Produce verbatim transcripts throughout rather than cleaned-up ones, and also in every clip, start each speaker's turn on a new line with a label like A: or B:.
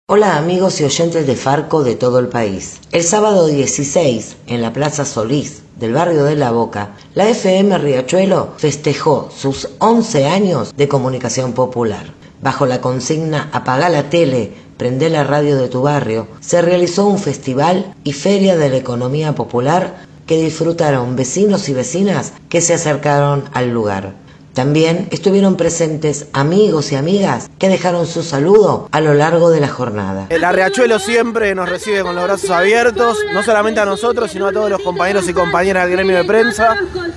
A: Hola amigos y oyentes de Farco de todo el país. El sábado dieciséis, en la Plaza Solís del barrio de La Boca, la F M Riachuelo festejó sus once años de comunicación popular. Bajo la consigna Apagá la tele, prendé la radio de tu barrio, se realizó un festival y feria de la economía popular que disfrutaron vecinos y vecinas que se acercaron al lugar. También estuvieron presentes amigos y amigas que dejaron su saludo a lo largo de la jornada.
B: La Riachuelo siempre nos recibe con los brazos abiertos, no solamente a nosotros, sino a todos los compañeros y compañeras del gremio de prensa,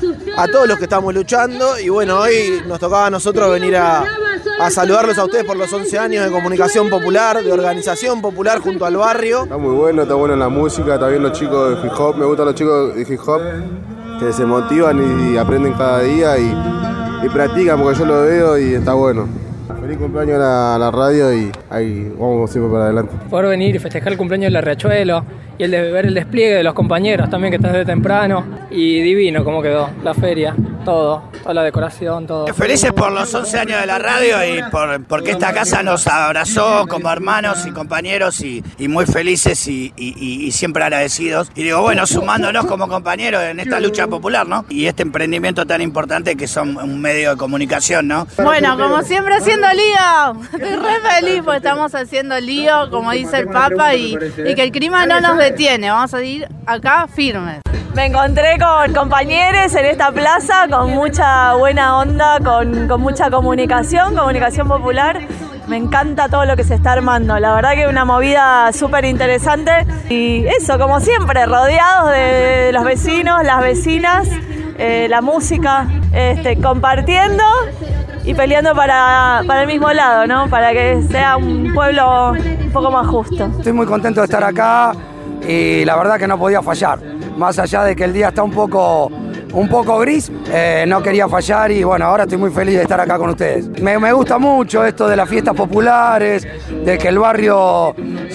B: a todos los que estamos luchando. Y bueno, hoy nos tocaba a nosotros venir a, a saludarlos a ustedes por los once años de comunicación popular, de organización popular junto al barrio.
C: Está muy bueno, está buena la música, está bien los chicos de hip hop, me gustan los chicos de hip hop que se motivan y aprenden cada día y... y practican porque yo lo veo y está bueno. Feliz cumpleaños a la, a la radio y ahí vamos siempre para adelante.
D: Poder venir y festejar el cumpleaños de la Riachuelo y el de ver el despliegue de los compañeros también que están desde temprano y divino cómo quedó la feria, todo, toda la decoración, todo.
E: Felices por los once años de la radio y por porque esta casa nos abrazó como hermanos y compañeros y, y muy felices y, y, y siempre agradecidos. Y digo, bueno, sumándonos como compañeros en esta lucha popular, ¿no? Y este emprendimiento tan importante que son un medio de comunicación, ¿no?
F: Bueno, como siempre haciendo lío, estoy re feliz porque estamos haciendo lío, como dice el Papa, y, y que el clima no nos detiene, vamos a ir acá firmes.
G: Me encontré con compañeros en esta plaza, con mucha buena onda, con, con mucha comunicación, comunicación popular. Me encanta todo lo que se está armando, la verdad que es una movida súper interesante. Y eso, como siempre, rodeados de los vecinos, las vecinas, eh, la música, este, compartiendo y peleando para, para el mismo lado, ¿no? Para que sea un pueblo un poco más justo.
H: Estoy muy contento de estar acá y la verdad que no podía fallar. Más allá de que el día está un poco, un poco gris, eh, no quería fallar y bueno, ahora estoy muy feliz de estar acá con ustedes. Me, me gusta mucho esto de las fiestas populares, de que el barrio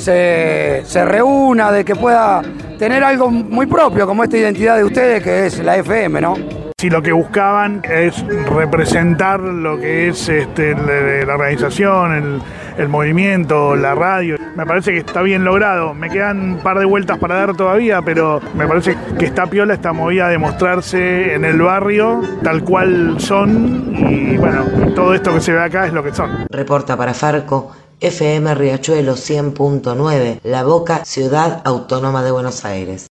H: se, se reúna, de que pueda tener algo muy propio como esta identidad de ustedes que es la F M, ¿no?
I: Si lo que buscaban es representar lo que es este, la organización, el, el movimiento, la radio, me parece que está bien logrado. Me quedan un par de vueltas para dar todavía, pero me parece que está piola esta movida de mostrarse en el barrio tal cual son y bueno, todo esto que se ve acá es lo que son.
A: Reporta para Farco, F M Riachuelo cien punto nueve, La Boca, Ciudad Autónoma de Buenos Aires.